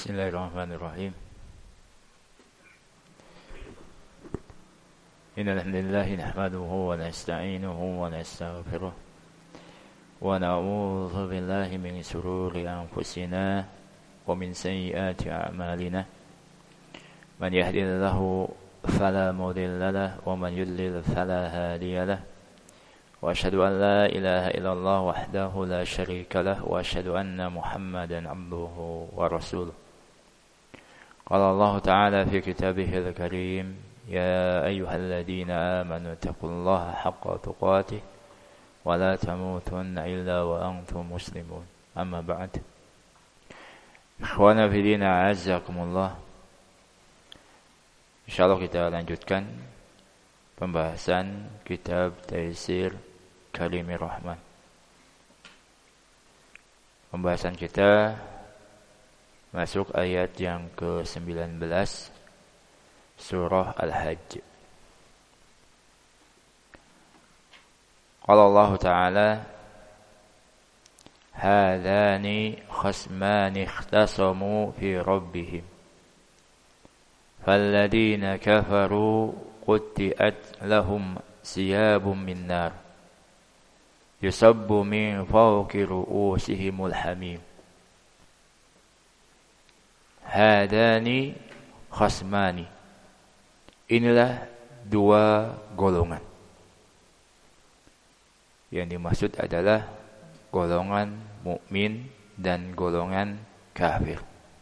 Bismillahirrahmanirrahim. Innal hamdalillah nahmaduhu wa nasta'inuhu wa nastaghfiruh wa na'udzu billahi min shururi anfusina wa min sayyiati a'malina. Man yahdihillahu fala mudilla lahu wa man yudlil fala hadiya lahu. Wa asyhadu an la ilaha illallah wahdahu la syarika lahu wa asyhadu anna Muhammadan 'abduhu wa rasuluh. Qala Allah Ta'ala fi kitabihil karim, ya ayyuhalladzina amanu taqullaha haqqa tuqatih wa la tamutunna illa wa antum muslimun. Amma ba'd. Ikhwana fi din, a'azzakumullah. Insyaallah kita lanjutkan pembahasan kitab Taisir Kalimir Rahman. Pembahasan kita masuk ayat yang ke-19 surah Al-Hajj. Qala Allah Ta'ala, hadani khasmani ikhtasamu fi rabbihim falladhina kafaru qutti'at lahum siyabun min nar yusabbu min fawqi ru'usihimul hamim. Hadani khasmani, inilah dua golongan. Yang dimaksud adalah golongan mukmin dan golongan kafir.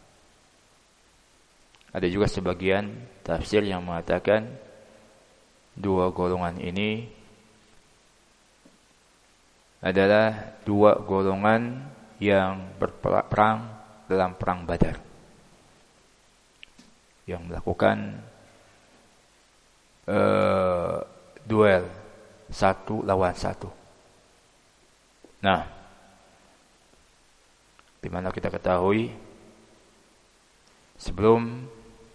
Ada juga sebagian tafsir yang mengatakan dua golongan ini adalah dua golongan yang berperang dalam perang Badar, yang melakukan duel satu lawan satu. Nah, di mana kita ketahui sebelum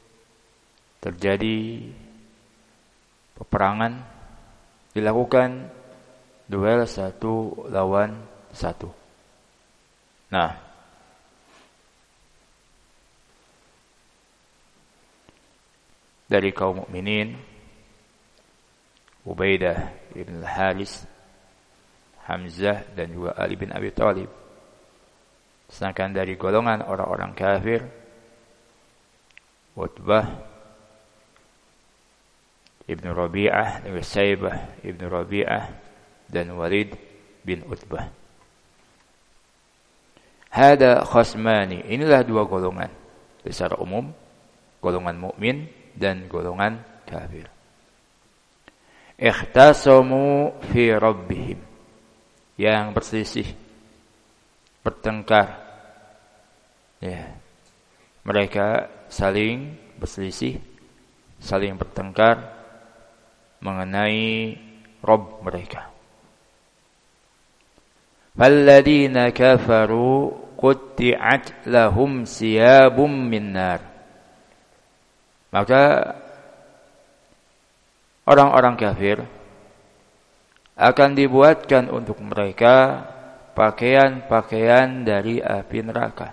terjadi peperangan dilakukan duel satu lawan satu. Nah, dari kaum mukminin Ubaidah ibn al-Haris, Hamzah dan juga Ali bin Abi Thalib. Sedangkan dari golongan orang-orang kafir Utbah ibn Rabi'ah, Saibah ibn Rabi'ah dan Walid bin Utbah. Hada khasmani, inilah dua golongan secara umum, golongan mukmin dan golongan kafir. Ikhtasamu fi rabbihim, yang berselisih, bertengkar. Ya. Mereka saling berselisih, saling bertengkar mengenai Rabb mereka. Falladzina kafaru qutti'at lahum siyabum min nar. Maka orang-orang kafir akan dibuatkan untuk mereka pakaian-pakaian dari api neraka.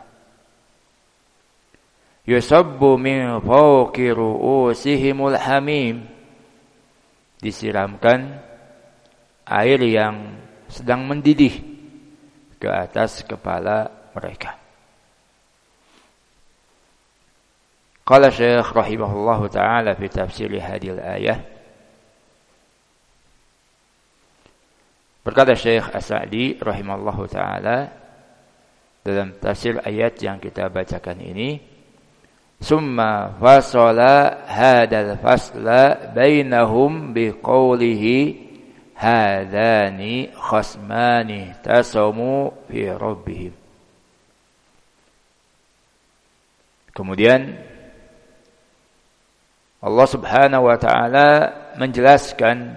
Yusabbu min fawqi ru'usihimul hamim. Disiramkan air yang sedang mendidih ke atas kepala mereka. Qala Syekh rahimahullahu ta'ala fi tafsir hadhihi al-ayah. Berkata Syekh As-Sa'di rahimahullahu ta'ala dalam tafsir ayat yang kita bacakan ini, summa fasala hadal fasla bainahum biqaulihi hadani khasmani tasamu fi rabbihim. Kemudian Allah Subhanahu wa ta'ala menjelaskan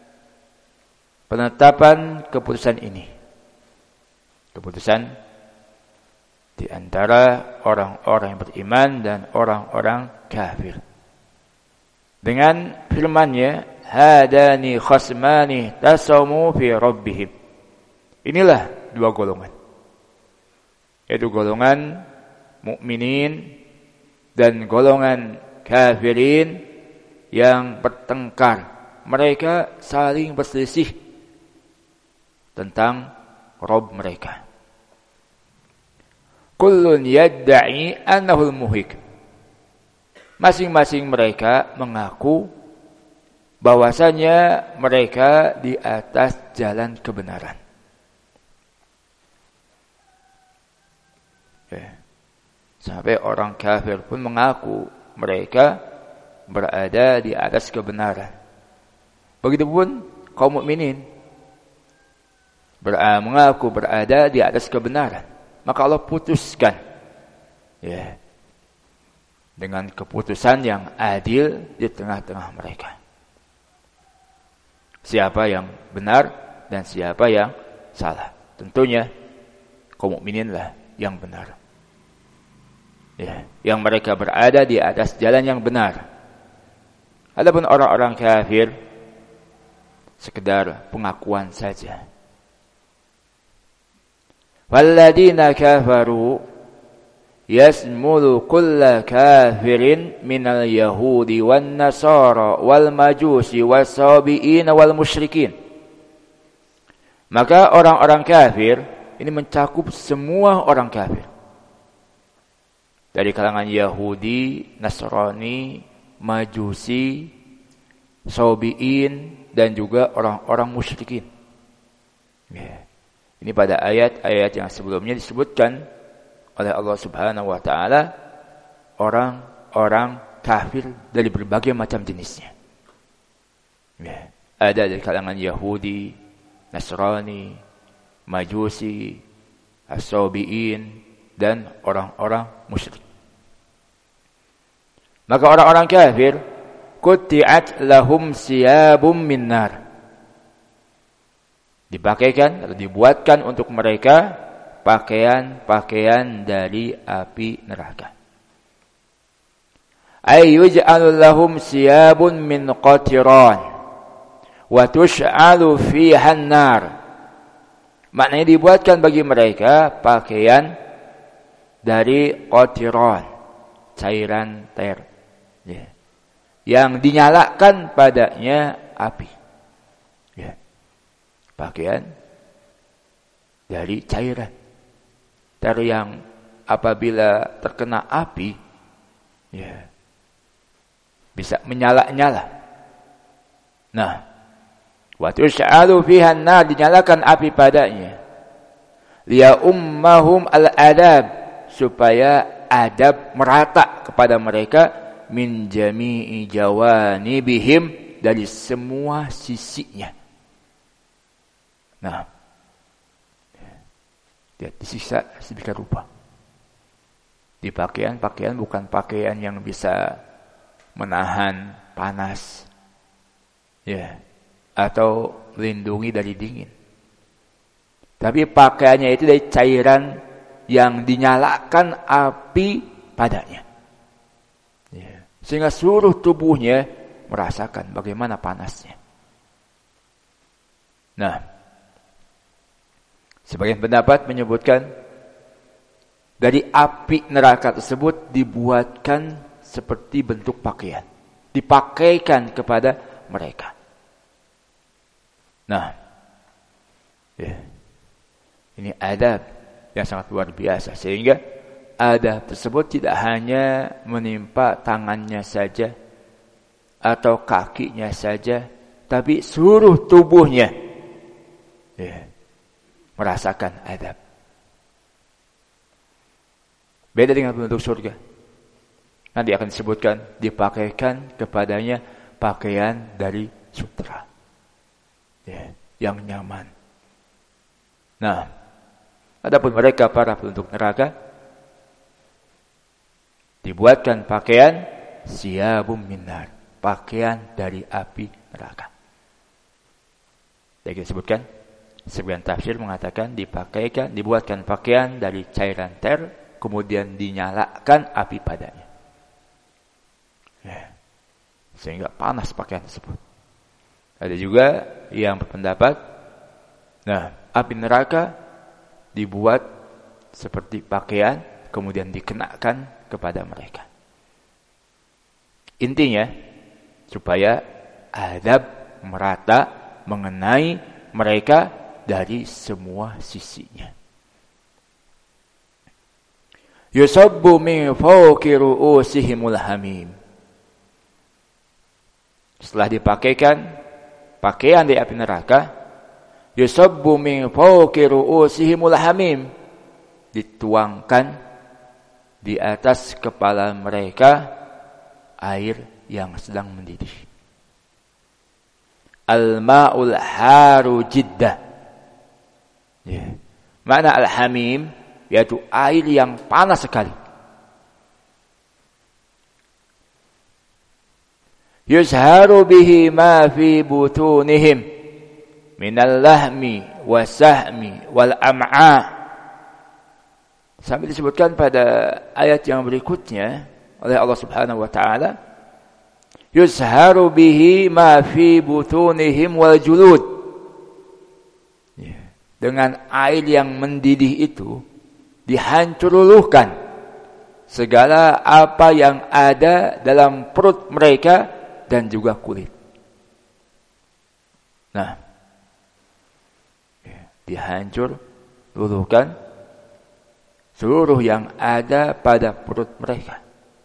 penetapan keputusan ini. Keputusan di antara orang-orang yang beriman dan orang-orang kafir. Dengan firman-Nya, hadani khasmani tasamu fi rabbihim. Inilah dua golongan. Yaitu golongan mukminin dan golongan kafirin yang bertengkar. Mereka saling berselisih tentang Rabb mereka. Kullun yadda'i annahul muhik. Masing-masing mereka mengaku bahwasanya mereka di atas jalan kebenaran. Sampai orang kafir pun mengaku mereka berada di atas kebenaran. Begitupun kaum mukminin mengaku berada di atas kebenaran. Maka Allah putuskan dengan keputusan yang adil di tengah-tengah mereka. Siapa yang benar dan siapa yang salah. Tentunya kaum mukmininlah yang benar. Yang mereka berada di atas jalan yang benar. Adapun orang-orang kafir sekedar pengakuan saja. Walladzina kafaru yasmulu kulla kafirin minal yahudi wan nasara wal majusi was-sabiin wal musyrikin. Maka orang-orang kafir ini mencakup semua orang kafir. Dari kalangan Yahudi, Nasrani, Majusi, Sabiin dan juga orang-orang musyrikin. Ini pada ayat-ayat yang sebelumnya disebutkan oleh Allah Subhanahu wa taala orang-orang kafir dari berbagai macam jenisnya. Ada dari kalangan Yahudi, Nasrani, Majusi, As-Sabiin dan orang-orang musyrik. Maka orang-orang kafir qutti'at lahum siyabum min nar. Dipakaikan atau dibuatkan untuk mereka pakaian-pakaian dari api neraka. Ayyuj'alu lahum siyabun min qatiran wa tush'alu fiha an-nar. Maknanya dibuatkan bagi mereka pakaian dari qatiran, cairan air, yang dinyalakan padanya api. Pakaian dari cairan yang apabila terkena api bisa menyala-nyala. Nah, wa tush'alu fiha an-nar, dinyalakan api padanya. Liya ummahum al-adab, supaya adab merata kepada mereka min jami'i jawanibihim, dari semua sisinya. Nah, dia disiksa sedemikian rupa. Di pakaian bukan pakaian yang bisa menahan panas, atau melindungi dari dingin. Tapi pakaiannya itu dari cairan yang dinyalakan api padanya, sehingga seluruh tubuhnya merasakan bagaimana panasnya. Nah, sebagian pendapat menyebutkan dari api neraka tersebut dibuatkan seperti bentuk pakaian, dipakaikan kepada mereka. Nah, ini adab yang sangat luar biasa, sehingga adab tersebut tidak hanya menimpa tangannya saja atau kakinya saja, tapi seluruh tubuhnya merasakan adab. Beda dengan penduduk surga. Nanti akan disebutkan dipakaikan kepadanya pakaian dari sutra, yang nyaman. Nah, adapun mereka para penduduk neraka dibuatkan pakaian siyabum minar, pakaian dari api neraka. Jadi disebutkan, sebagian tafsir mengatakan dibuatkan pakaian dari cairan ter, kemudian dinyalakan api padanya, sehingga panas pakaian tersebut. Ada juga yang berpendapat, api neraka dibuat seperti pakaian, kemudian dikenakan kepada mereka. Intinya supaya azab merata mengenai mereka dari semua sisinya. Yusabbu min fawqi ru'usihimul hamim. Setelah dipakaikan pakaian di api neraka, yusabbu min fawqi ru'usihimul hamim, dituangkan di atas kepala mereka air yang sedang mendidih. Al-ma'ul haru jiddah. Ya. Makna al-hamim yaitu air yang panas sekali. Yuzharu bihi ma fi butunihim minal lahmi wasahmi wal am'a. Sampai disebutkan pada ayat yang berikutnya oleh Allah Subhanahu wa taala, yuzharu bihi ma fi butunihim wal julud. Dengan air yang mendidih itu dihancur luluhkan segala apa yang ada dalam perut mereka dan juga kulit. Nah, dihancur luluhkan seluruh yang ada pada perut mereka.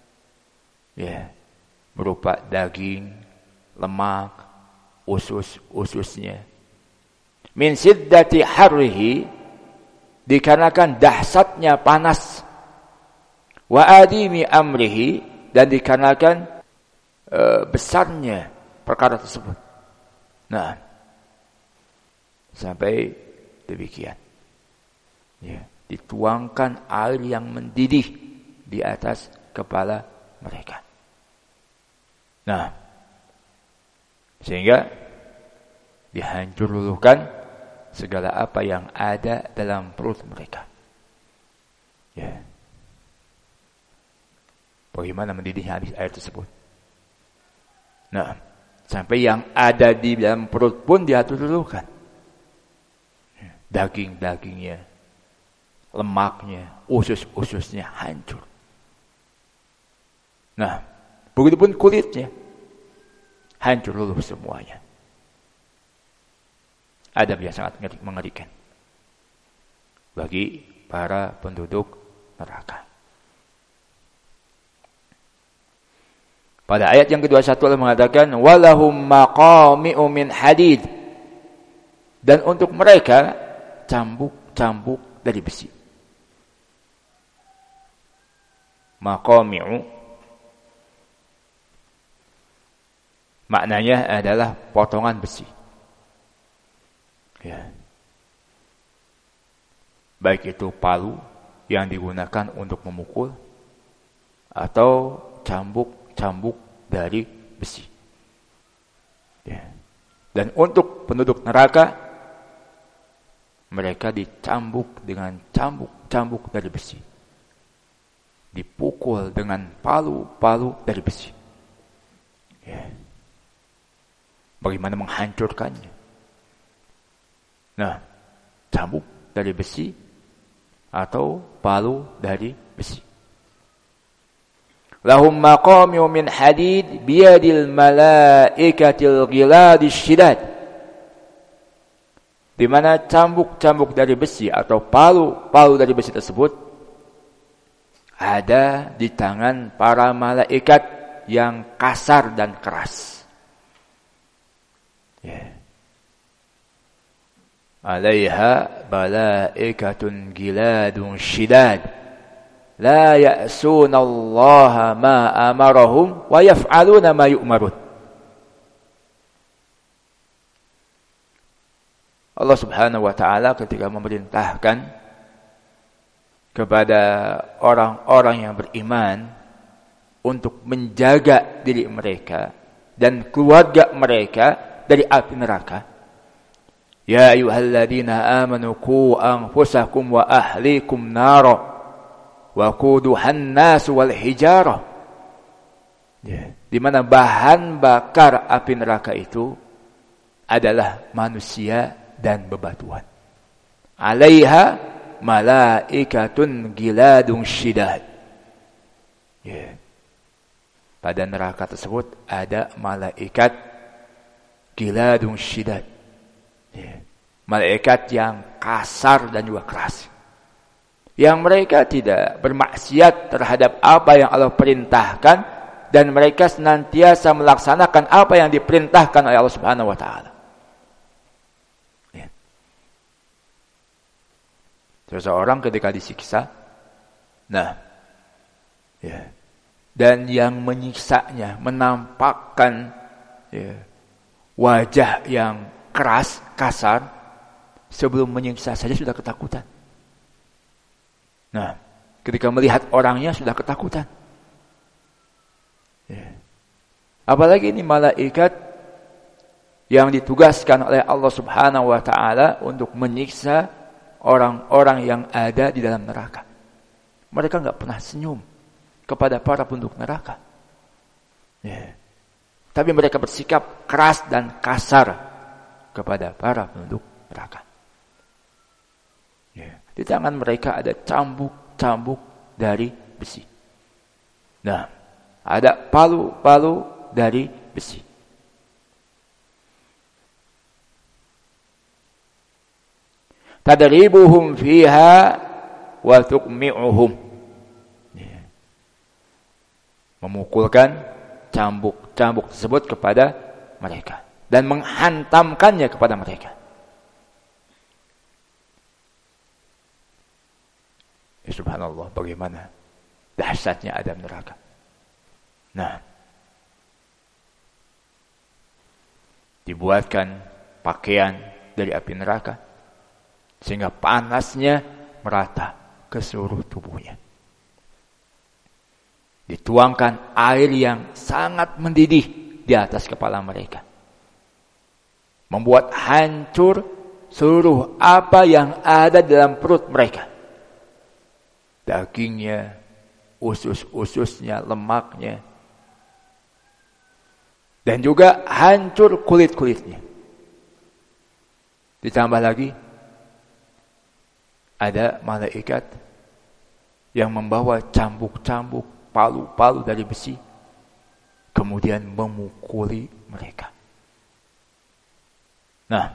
Berupa daging, lemak, usus-ususnya. Min siddati harrihi, dikarenakan dahsyatnya panas. Wa adimi amrihi, dan dikarenakan besarnya perkara tersebut. Nah, sampai demikian. Dituangkan air yang mendidih di atas kepala mereka. Nah, sehingga dihancur luluhkan segala apa yang ada dalam perut mereka. Bagaimana mendidihnya air tersebut? Nah, sampai yang ada di dalam perut pun dihancur luluhkan. Daging-dagingnya, lemaknya, usus-ususnya hancur. Nah, begitupun kulitnya hancur luluh semuanya. Adab yang sangat mengerikan bagi para penduduk neraka. Pada ayat yang ke-21 Allah mengatakan walahum maqami'u min hadid, dan untuk mereka cambuk-cambuk dari besi. Maqami'u maknanya adalah potongan besi. Baik itu palu yang digunakan untuk memukul atau cambuk-cambuk dari besi. Dan untuk penduduk neraka, mereka dicambuk dengan cambuk-cambuk dari besi. Dipukul dengan palu-palu dari besi. Bagaimana menghancurkannya? Nah, cambuk dari besi atau palu dari besi. Lahum maqami'u min hadid biyadil malaikatil ghiladis syidad. Di mana cambuk-cambuk dari besi atau palu-palu dari besi tersebut ada di tangan para malaikat yang kasar dan keras. Alaiha malaikatun giladun syidad la ya'suna Allah ma amarahum wa yaf'aluna ma yu'marun. Allah Subhanahu wa taala ketika memerintahkan kepada orang-orang yang beriman untuk menjaga diri mereka dan keluarga mereka dari api neraka. Ya ayyuhalladzina amanu qu anfusakum wa ahlikum nara wa quduhan nas wal hijarah. Di mana bahan bakar api neraka itu adalah manusia dan bebatuan. Alaiha malaikatun giladun syidad. pada neraka tersebut ada malaikat giladun syidad. Malaikat yang kasar dan juga keras. Yang mereka tidak bermaksiat terhadap apa yang Allah perintahkan dan mereka senantiasa melaksanakan apa yang diperintahkan oleh Allah Subhanahu wa taala. Seseorang ketika disiksa, dan yang menyiksanya menampakkan wajah yang keras, kasar, sebelum menyiksa saja sudah ketakutan. Nah, ketika melihat orangnya sudah ketakutan. Apalagi ini malaikat yang ditugaskan oleh Allah Subhanahu wa taala untuk menyiksa orang-orang yang ada di dalam neraka. Mereka enggak pernah senyum kepada para penduduk neraka. Tapi mereka bersikap keras dan kasar kepada para penduduk neraka. Di tangan mereka ada cambuk-cambuk dari besi. Nah, ada palu-palu dari besi. Tadribuhum fiha wa tuqmi'uhum. Memukulkan cambuk-cambuk tersebut kepada mereka dan menghantamkannya kepada mereka. Subhanallah, bagaimana dahsyatnya adab neraka. Nah, dibuatkan pakaian dari api neraka sehingga panasnya merata ke seluruh tubuhnya. Dituangkan air yang sangat mendidih di atas kepala mereka, membuat hancur seluruh apa yang ada dalam perut mereka. Dagingnya, usus-ususnya, lemaknya, dan juga hancur kulit-kulitnya. Ditambah lagi ada malaikat yang membawa cambuk-cambuk, palu-palu dari besi, kemudian memukuli mereka. Nah,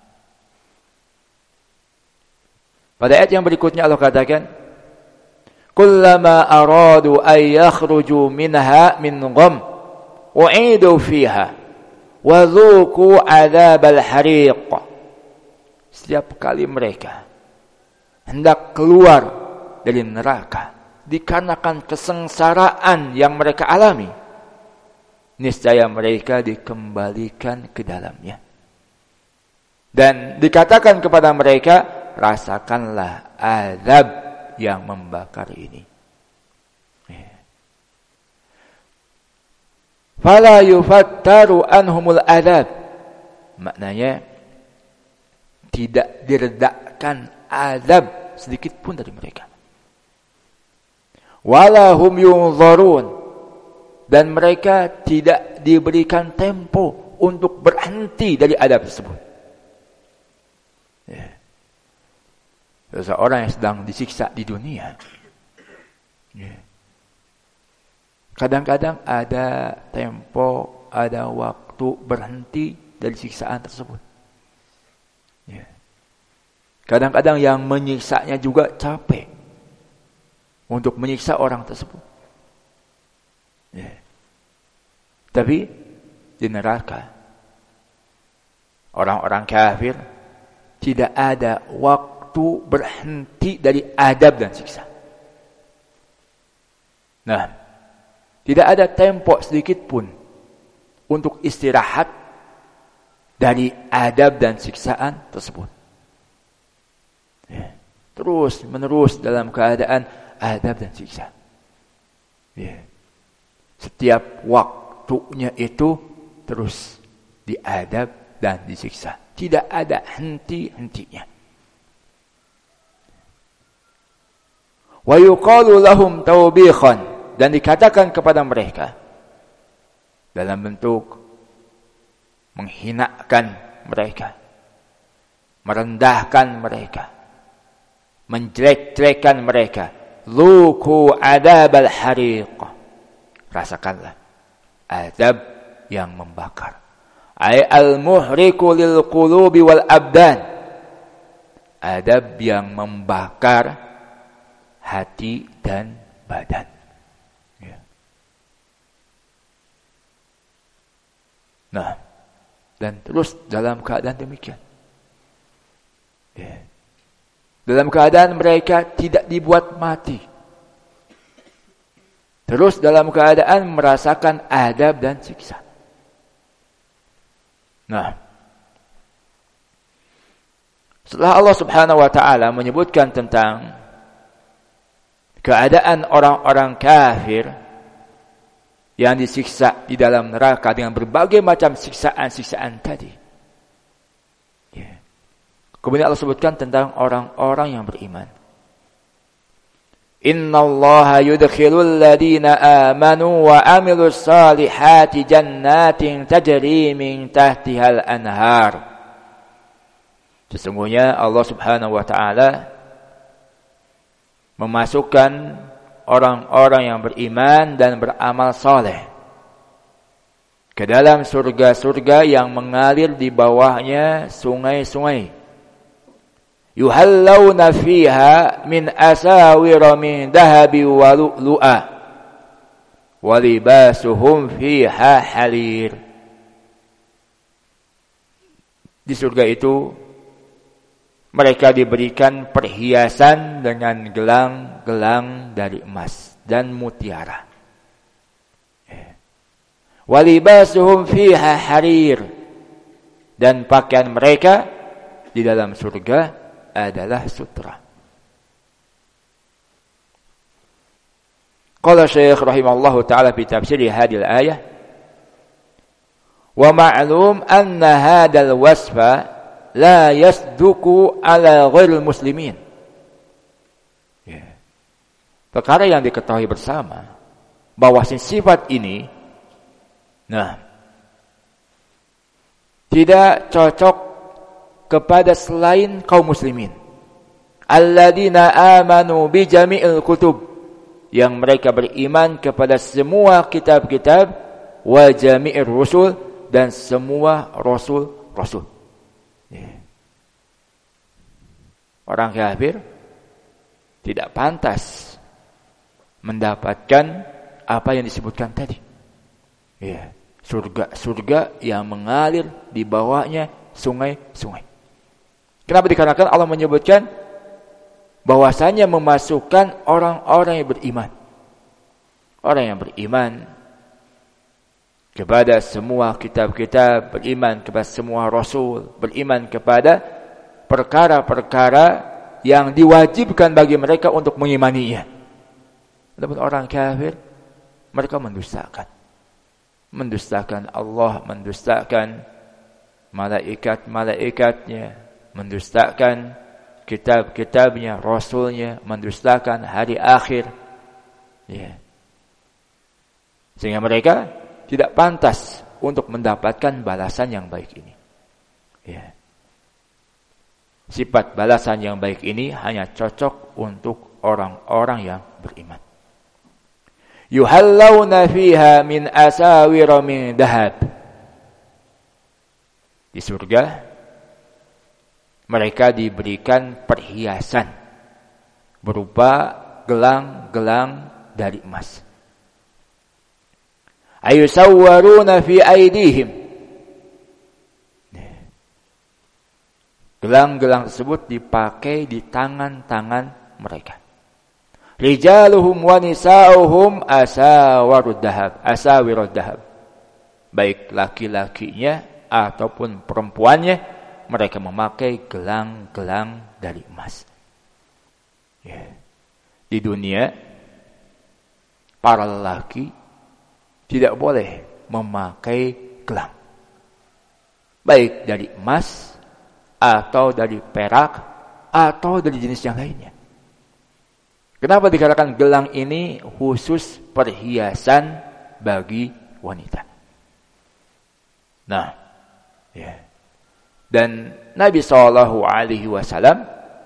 pada ayat yang berikutnya Allah katakan, kullama aradu ay yakhruju minha min gham u'idu fiha wa dhuqu adzabal hariq. Setiap kali mereka hendak keluar dari neraka dikarenakan kesengsaraan yang mereka alami, niscaya mereka dikembalikan ke dalamnya. Dan dikatakan kepada mereka, rasakanlah azab yang membakar ini. Fala yufattaru anhumul azab. Maknanya tidak diredakan azab sedikit pun dari mereka. Wala hum yunzarun, dan mereka tidak diberikan tempo untuk berhenti dari azab tersebut. Seseorang yang sedang disiksa di dunia, kadang-kadang ada tempo, ada waktu berhenti dari siksaan tersebut. Kadang-kadang yang menyiksanya juga capek untuk menyiksa orang tersebut. Tapi di neraka, orang-orang kafir tidak ada waktu berhenti dari adab dan siksa. Nah, tidak ada tempo sedikit pun untuk istirahat dari adab dan siksaan tersebut. Terus menerus dalam keadaan adab dan siksa. Setiap waktunya itu terus diadab dan disiksa. Tidak ada henti-hentinya. Wa yuqalu lahum tawbiqan, dan dikatakan kepada mereka dalam bentuk menghinakan mereka, merendahkan mereka, menjelek-jelekan mereka. Luku adabal hariq. Rasakanlah Azab yang membakar. Ay al-muhriku lil qulubi wal abdan. Azab yang membakar hati dan badan. Ya. Nah, dan terus dalam keadaan demikian. Ya. Dalam keadaan mereka tidak dibuat mati. Terus dalam keadaan merasakan adab dan siksa. Nah, setelah Allah Subhanahu wa taala menyebutkan tentang keadaan orang-orang kafir yang disiksa di dalam neraka dengan berbagai macam siksaan-siksaan tadi. Ya. Kemudian Allah sebutkan tentang orang-orang yang beriman. Innallaha yudkhilul ladina amanu wa amilus salihati jannatin tajri min tahtihal anhar. Sesungguhnya Allah Subhanahu wa taala memasukkan orang-orang yang beriman dan beramal saleh ke dalam surga-surga yang mengalir di bawahnya sungai-sungai. Yuhallawna fiha min asawira min dahabi wa lu'lu'a wa libasuhum fiha halir. Di surga itu mereka diberikan perhiasan dengan gelang-gelang dari emas dan mutiara. Wa libasuhum fiha harir. Dan pakaian mereka di dalam surga adalah sutra. Qala Syekh rahimahullahu taala fi tafsir hadhihi al-ayah wa ma'lum anna hadzal wasfa la yasduqu ala ghairil muslimin. Perkara yang diketahui bersama bahwa sifat ini tidak cocok kepada selain kaum muslimin. Alladzina amanu bi jami'il kutub, yang mereka beriman kepada semua kitab-kitab, wa jami'ir rusul, dan semua rasul-rasul. Orang kafir tidak pantas mendapatkan apa yang disebutkan tadi. Surga-surga yang mengalir di bawahnya sungai-sungai. Kenapa? Dikarenakan Allah menyebutkan bahwasanya memasukkan orang-orang yang beriman. Orang yang beriman kepada semua kitab-kitab, beriman kepada semua rasul, beriman kepada perkara-perkara yang diwajibkan bagi mereka untuk mengimaninya. Namun orang kafir, mereka mendustakan. Mendustakan Allah, mendustakan malaikat-malaikatnya, mendustakan kitab-kitabnya, rasulnya, mendustakan hari akhir. Sehingga mereka tidak pantas untuk mendapatkan balasan yang baik ini. Sifat balasan yang baik ini hanya cocok untuk orang-orang yang beriman. Yuhallawna fiha min asawira min dahab. Di surga mereka diberikan perhiasan berupa gelang-gelang dari emas. Ayusawwaruna fi aidihim. Gelang-gelang tersebut dipakai di tangan-tangan mereka. Rijaluhum wa nisa'uhum asawirud dahab. Baik laki-lakinya ataupun perempuannya, mereka memakai gelang-gelang dari emas. Di dunia, para lelaki tidak boleh memakai gelang, baik dari emas atau dari perak atau dari jenis yang lainnya. Kenapa dikatakan gelang ini khusus perhiasan bagi wanita? Dan Nabi SAW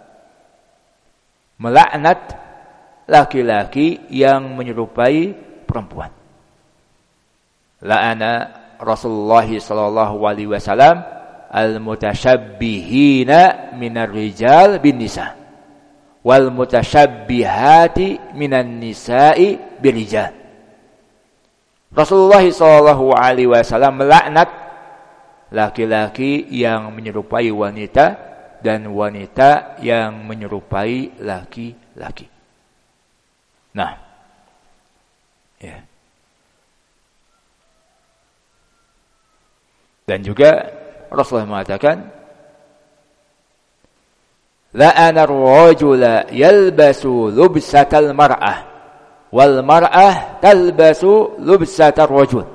melaknat laki-laki yang menyerupai perempuan. la'ana Rasulullah sallallahu alaihi wasallam al-mutasyabbihina minar rijal bin nisa wal mutasyabbihati minan nisa'i bir rijal. Rasulullah sallallahu alaihi wasallam melaknat laki-laki yang menyerupai wanita dan wanita yang menyerupai laki-laki. Nah, ya. Dan juga Rasulullah mengatakan, la'ana ar-rajula yalbasu lubsatal mar'ah wal mar'ah talbasu lubsatar rajul.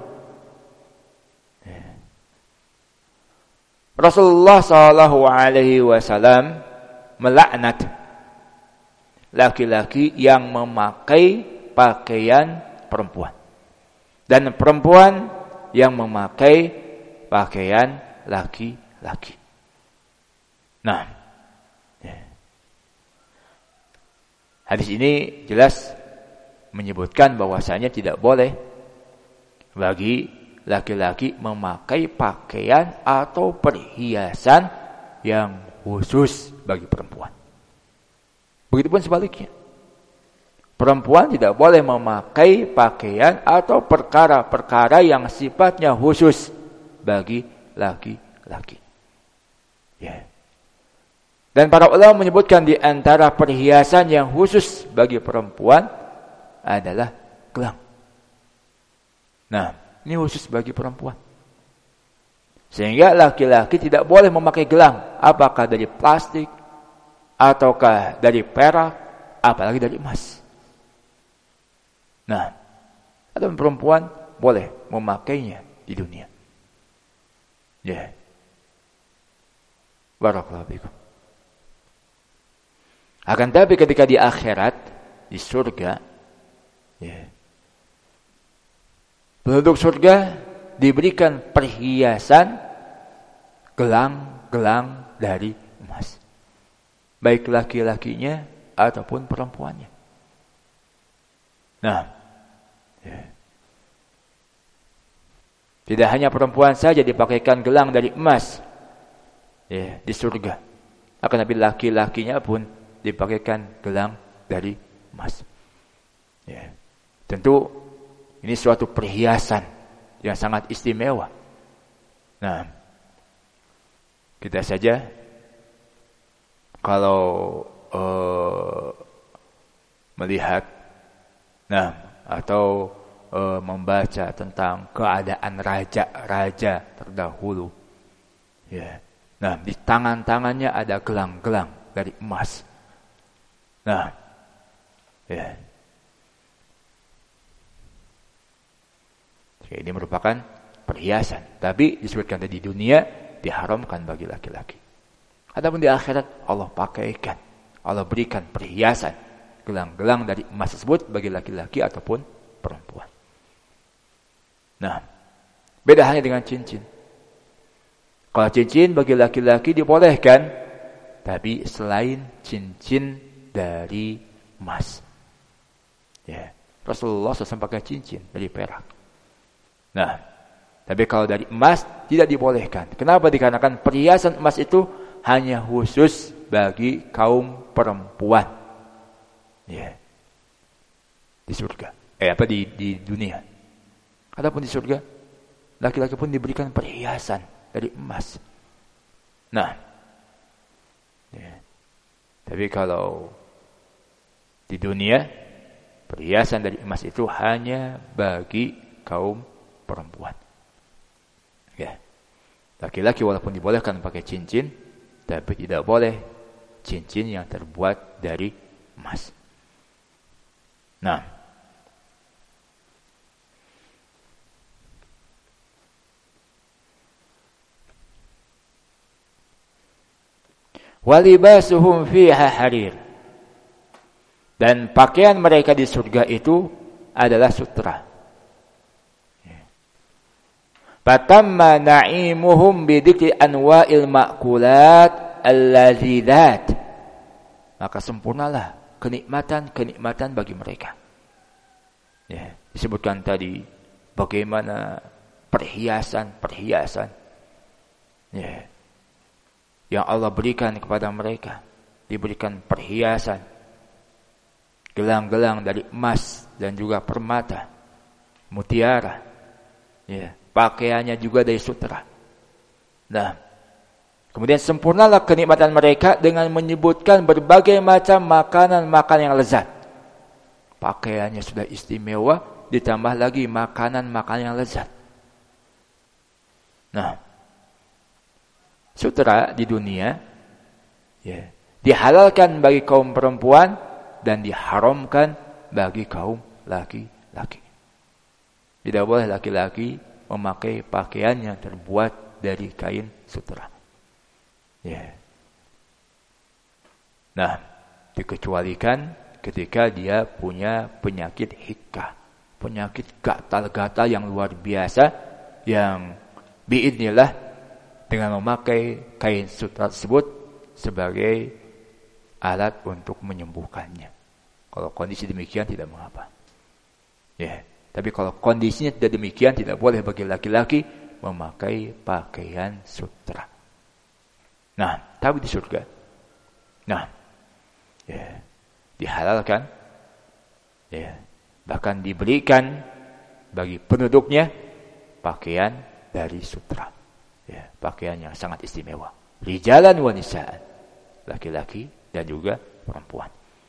Rasulullah sallallahu alaihi wasallam melaknat laki-laki yang memakai pakaian perempuan dan perempuan yang memakai pakaian laki-laki. Nah, hadis ini jelas menyebutkan bahwasanya tidak boleh bagi laki-laki memakai pakaian atau perhiasan yang khusus bagi perempuan. Begitupun sebaliknya. Perempuan tidak boleh memakai pakaian atau perkara-perkara yang sifatnya khusus bagi laki-laki. Ya. Dan para ulama menyebutkan di antara perhiasan yang khusus bagi perempuan adalah gelang. Nah, ini khusus bagi perempuan. Sehingga laki-laki tidak boleh memakai gelang, apakah dari plastik ataukah dari perak, apalagi dari emas. Nah, ada perempuan boleh memakainya di dunia. Ya. Barakallahu fikum. Akan tapi ketika di akhirat, di surga, ya, penduduk surga diberikan perhiasan gelang-gelang dari emas. Baik laki-lakinya ataupun perempuannya. Nah, ya. Tidak hanya perempuan saja dipakaikan gelang dari emas, ya, di surga. Akan tapi laki-lakinya pun dipakaikan gelang dari emas. Ya. Tentu ini suatu perhiasan yang sangat istimewa. Nah, kita saja kalau melihat, nah, atau membaca tentang keadaan raja-raja terdahulu, ya. Nah, di tangan-tangannya ada gelang-gelang dari emas. Nah, ya. Ini merupakan perhiasan. Tapi disebutkan tadi di dunia diharamkan bagi laki-laki. Adapun di akhirat Allah pakaikan, Allah berikan perhiasan, gelang-gelang dari emas tersebut bagi laki-laki ataupun perempuan. Nah, beda hanya dengan cincin. Kalau cincin bagi laki-laki dibolehkan, tapi selain cincin dari emas. Ya, Rasulullah SAW pakai cincin dari perak. Nah, tapi kalau dari emas tidak dibolehkan. Kenapa? Dikarenakan perhiasan emas itu hanya khusus bagi kaum perempuan. Ya. Di surga. Di dunia. Adapun di surga, laki-laki pun diberikan perhiasan dari emas. Nah, ya. Tapi kalau di dunia, perhiasan dari emas itu hanya bagi kaum perempuan. Ya. Laki-laki walaupun dibolehkan pakai cincin, tapi tidak boleh cincin yang terbuat dari emas. Nah, walibasuhum fiha harir. Dan pakaian mereka di surga itu adalah sutra. Fatamma na'imuhum bidikri anwa'il ma'kulat al-lazidat. Maka sempurnalah kenikmatan-kenikmatan bagi mereka. Ya, disebutkan tadi bagaimana perhiasan. Ya. Yang Allah berikan kepada mereka. Diberikan perhiasan. Gelang-gelang dari emas dan juga permata. Mutiara. Ya. Pakaiannya juga dari sutra. Nah, kemudian sempurnalah kenikmatan mereka dengan menyebutkan berbagai macam makanan-makanan yang lezat. Pakaiannya sudah istimewa, ditambah lagi makanan-makanan yang lezat. Nah, sutra di dunia ya, dihalalkan bagi kaum perempuan dan diharamkan bagi kaum laki-laki. Tidak boleh laki-laki memakai pakaian yang terbuat dari kain sutra. Ya. Nah, dikecualikan ketika dia punya penyakit hikah, penyakit gatal-gatal yang luar biasa yang biidznillah dengan memakai kain sutra tersebut sebagai alat untuk menyembuhkannya. Kalau kondisi demikian tidak mengapa. Ya, tapi kalau kondisinya tidak demikian tidak boleh bagi laki-laki memakai pakaian sutra. Nah, tapi di surga. Nah, ya, dihalalkan. Ya, bahkan diberikan bagi penduduknya pakaian dari sutra. Ya, pakaian yang sangat istimewa. Rijalan wa nisaan. Laki-laki dan juga perempuan.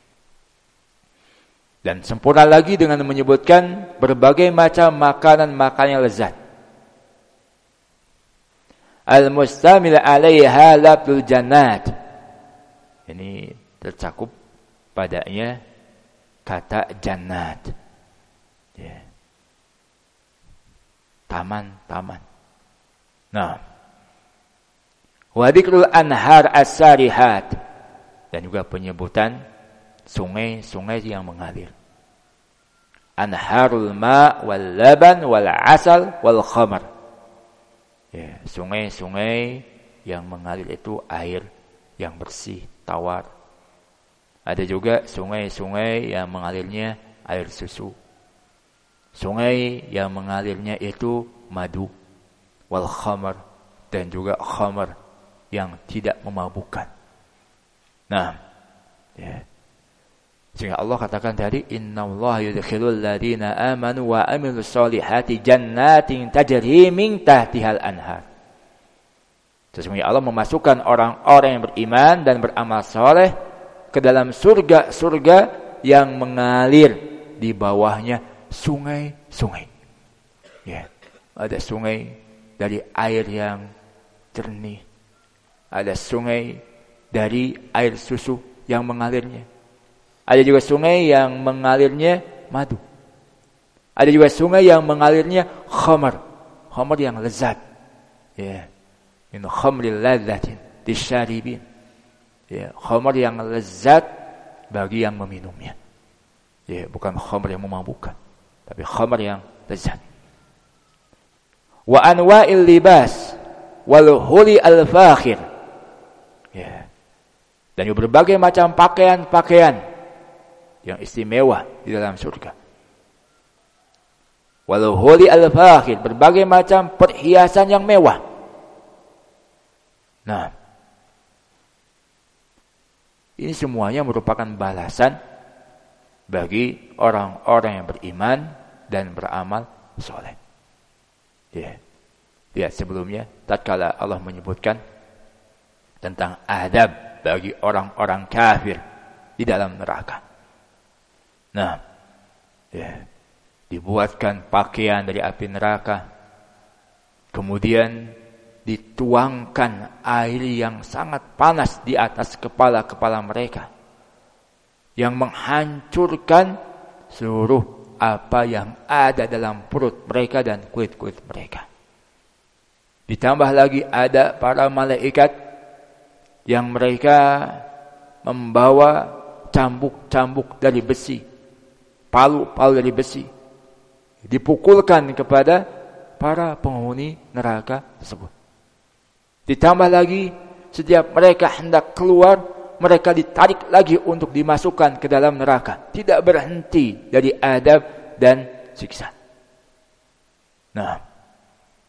Dan sempurna lagi dengan menyebutkan berbagai macam makanan-makanan yang lezat. Al-mustamil 'alaiha labdul jannat. Ini tercakup padanya kata jannat. Ya. Taman-taman. Nah, wa dzikrul anhar as-sarihat, dan juga penyebutan sungai-sungai yang mengalir. Anharul ma wal laban wal asal wal khamar. Ya, sungai-sungai yang mengalir itu air yang bersih, tawar. Ada juga sungai-sungai yang mengalirnya air susu. Sungai yang mengalirnya itu madu, wal khamar, dan juga khamar yang tidak memabukkan. Nah, ya. Sehingga Allah katakan tadi, innallaha yudkhilul ladzina amanu wa amilus solihati jannatin tajri min tahtihal anhar. Sesungguhnya Allah memasukkan orang-orang yang beriman dan beramal soleh ke dalam surga-surga yang mengalir di bawahnya sungai-sungai. Ya, ada sungai dari air yang jernih, ada sungai dari air susu yang mengalirnya. Ada juga sungai yang mengalirnya madu. Ada juga sungai yang mengalirnya khamar. Khamar yang lezat. Ya. Min khamril ladzatin disyaribin. Ya, khamar yang lezat bagi yang meminumnya. Ya, bukan khamar yang memabukkan, tapi khamar yang lezat. Wa anwa'il libas wal huli al-fakhir. Ya. Dan berbagai macam pakaian-pakaian yang istimewa di dalam surga. Walau huli al-fakhir, berbagai macam perhiasan yang mewah. Nah, ini semuanya merupakan balasan bagi orang-orang yang beriman dan beramal soleh. Ya. Lihat sebelumnya, tatkala Allah menyebutkan tentang adab bagi orang-orang kafir di dalam neraka. Nah, ya, dibuatkan pakaian dari api neraka, kemudian dituangkan air yang sangat panas di atas kepala-kepala mereka, yang menghancurkan seluruh apa yang ada dalam perut mereka dan kulit-kulit mereka. Ditambah lagi ada para malaikat yang mereka membawa cambuk-cambuk dari besi, palu-palu dari besi, dipukulkan kepada para penghuni neraka tersebut. Ditambah lagi, setiap mereka hendak keluar, mereka ditarik lagi untuk dimasukkan ke dalam neraka. Tidak berhenti dari adab dan siksa. Nah,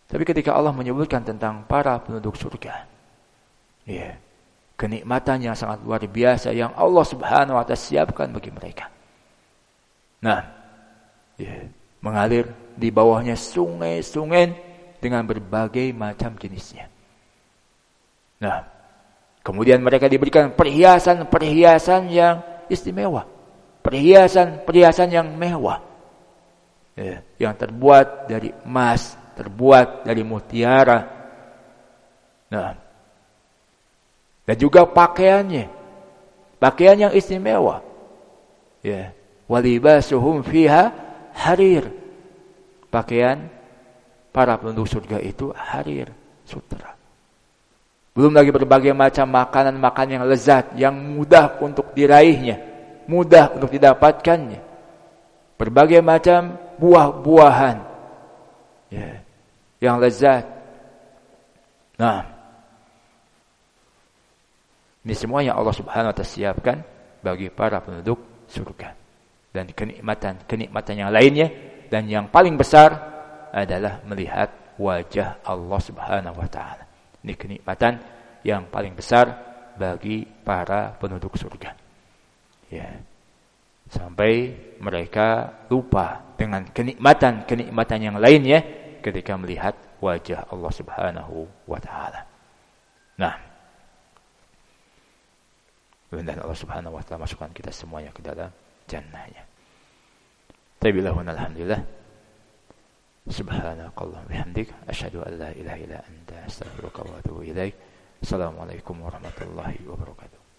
Tapi ketika Allah menyebutkan tentang para penduduk surga, ya, kenikmatan yang sangat luar biasa yang Allah Subhanahu wa taala siapkan bagi mereka. Nah, ya, mengalir di bawahnya sungai-sungai dengan berbagai macam jenisnya. Nah, kemudian mereka diberikan perhiasan-perhiasan yang istimewa, perhiasan-perhiasan yang mewah, ya, yang terbuat dari emas, terbuat dari mutiara. Nah, dan juga pakaiannya, pakaian yang istimewa. Ya, walibasuhum fiha harir. Pakaian para penduduk surga itu harir, sutra. Belum lagi berbagai macam makanan-makanan yang lezat, yang mudah untuk diraihnya, mudah untuk didapatkannya. Berbagai macam buah-buahan, ya, yang lezat. Nah, ini semua yang Allah Subhanahu wa taala siapkan bagi para penduduk surga. Dan kenikmatan yang lainnya dan yang paling besar adalah melihat wajah Allah Subhanahu wa taala. Ini kenikmatan yang paling besar bagi para penduduk surga. Ya. Sampai mereka lupa dengan kenikmatan yang lainnya ketika melihat wajah Allah Subhanahu wa taala. Nah, mudah-mudahan Allah Subhanahu wa taala masukkan kita semuanya ke dalam jannahnya. Tabi'illahuna alhamdulillah. Subhanakallahumma bihamdik asyhadu an la ilaha illa anta astaghfiruka wa atubu ilaik. Assalamualaikum warahmatullahi wabarakatuh.